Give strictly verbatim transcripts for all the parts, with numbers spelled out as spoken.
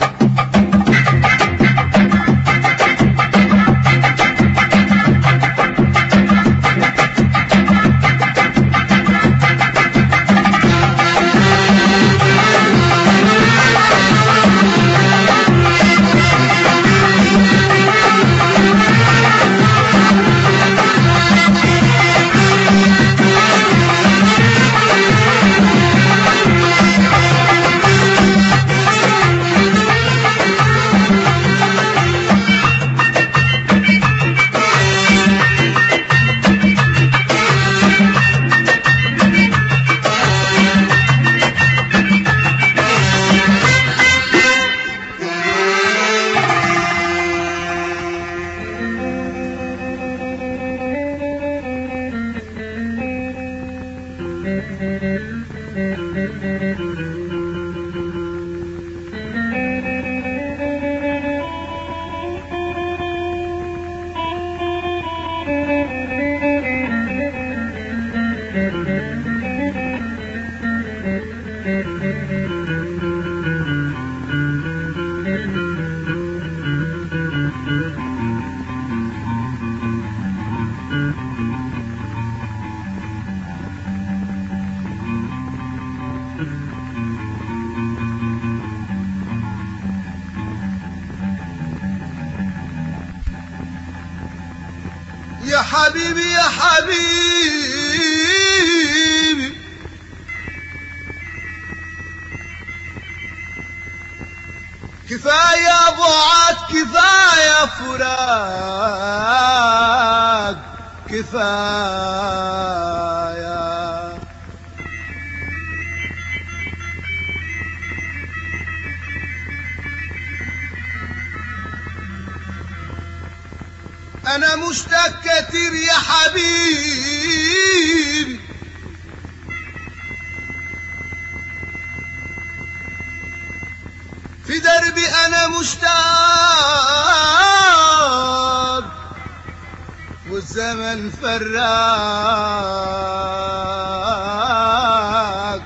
يا حبيبي يا حبيبي كفاية بعد كفاية فراق كفاية أنا مشتاق كتير يا حبيبي في دربي أنا مشتاق والزمن فراق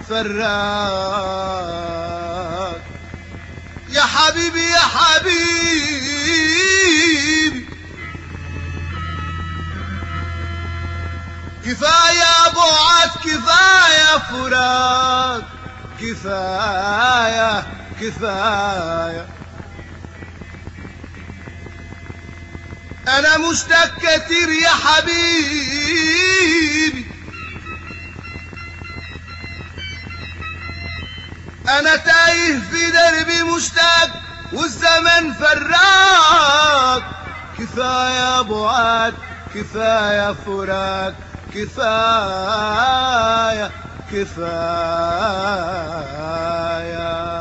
فراق يا حبيبي يا حبيبي كفاية بعد كفاية فراق كفاية كفاية أنا مشتاق كتير يا حبيبي أنا تايه في دربي مشتاق والزمن فراق كفاية بعد كفاية فراق كفاية كفاية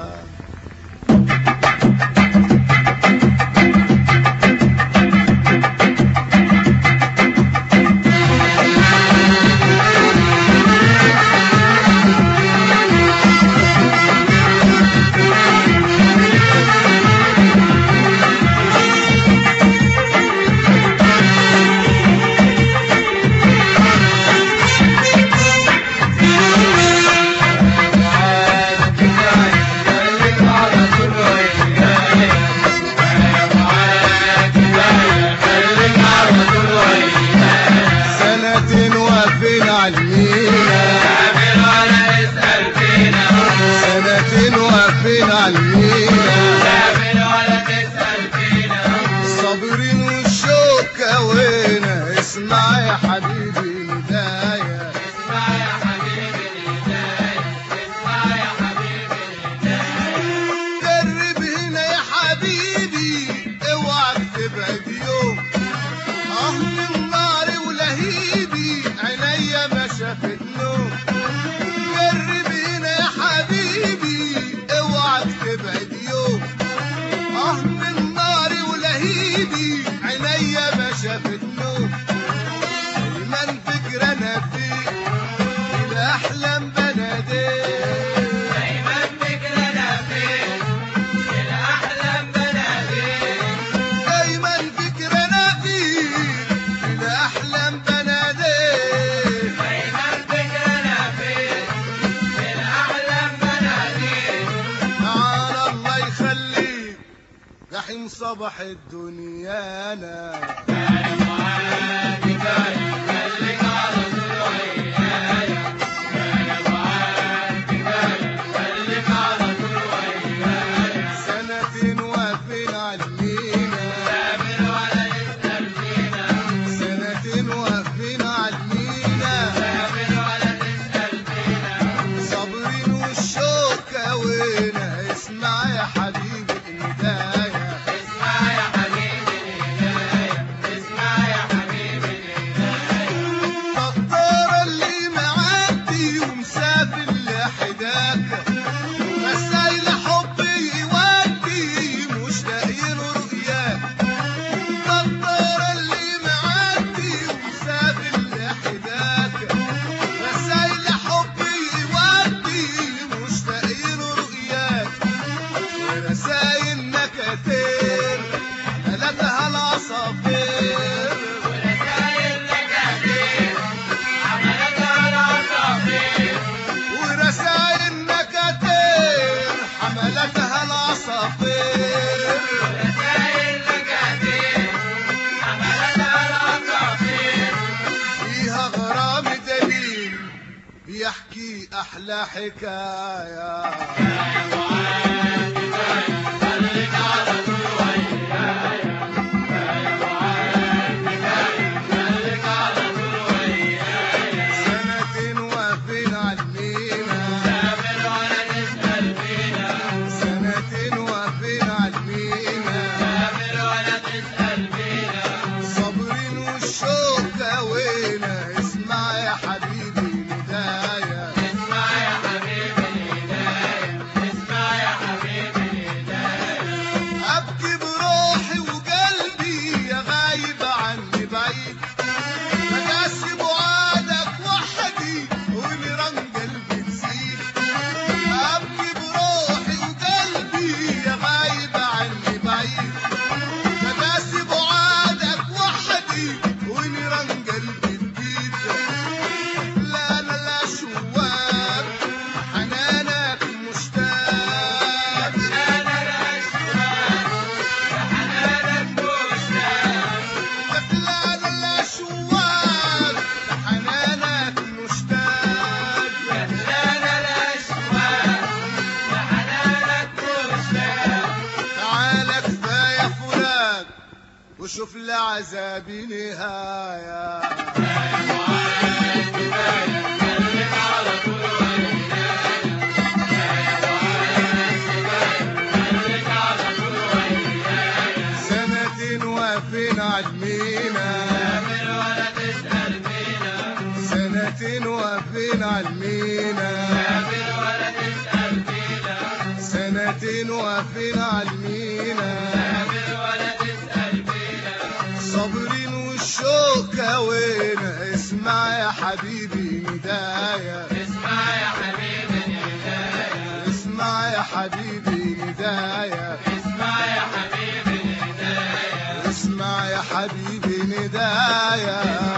صابرين والشوكة وينا اسمع يا حبيبي الهداية اسمع يا حبيبي الهداية اسمع يا حبيبي الهداية جرب هنا يا حبيبي اوعى تبعد يوم اه من ناري ولهيبي عينيا ما شافت نوم جرب هنا يا حبيبي اوعى تبعد يوم اه من ناري ولهيبي عينيا ما شافت نوم دايما فكر انا فيك الاحلام بناديك دايما فكر انا فيك الاحلام بناديك دايما فكر انا فيك الاحلام بناديك دايما فكر انا فيك الاحلام بناديك تعالى الله جحيم صبح الدنيانا. سنتين واقفين عالمينا، سنتين واقفين عالمينا، صابرين والشوق كوينا. اسمع يا حبيبي الهداية، اسمع يا حبيبي الهداية، اسمع يا حبيبي الهداية. الدكتور اللي معدي ومسافر لحداك، رسايل حب يودي مشتاقين رؤياك. الدكتور اللي معدي ومسافر لحداك، رسايل حب يودي مشتاقين رؤياك. ورسايل نكتين قالتها العصافير، ورسايل نكتين عملتها العصافير، ورسايل نكتين حملتها العصافير. ورسايل نكتين عملتها العصافير. فيها غرام دليل بيحكي أحلى حكاية. خليك على طول ويايا، خليك على طول ويايا. سنتين واقفين عالمينا، سافر ولا تسأل فينا، سنتين واقفين عالمينا، سافر ولا تسأل فينا. صابرين والشوق كوينا. اسمع يا حبيبي الهداية، اسمع يا حبيبي الهداية، اسمع يا حبيبي الهداية. أبكي بروحي وقلبي يا غايب عني بعيد، بقاسي بعادك وحدي ونيران قلبي تزيد. أبكي بروحي وقلبي يا غايب عني بعيد، بقاسي بعادك وحدي ونيران قلبي تزيد. لا لا لا شواك حنانك مشتاق، لا لا لا شوال لحنانك مشتاق، لا لا لا شواك حنانك مشتاق. لا لا لا شوال لحنانك مشتاق. تعالى كفاية فراق وشوف لعذابي نهاية. خليك على طول خليك على طول ويايا. سنتين واقفين عالمينا، سافر ولا تسأل فينا، سنتين واقفين عالمينا، سافر ولا تسأل فينا، سنتين واقفين عالمينا. سافر ولا تسأل فينا. صابرين والشوق كوينا. اسمع يا حبيبي نداية، اسمع يا حبيبي الهداية، اسمع يا حبيبي نداية، اسمع يا حبيبي الهداية. اسمع يا حبيبي نداية.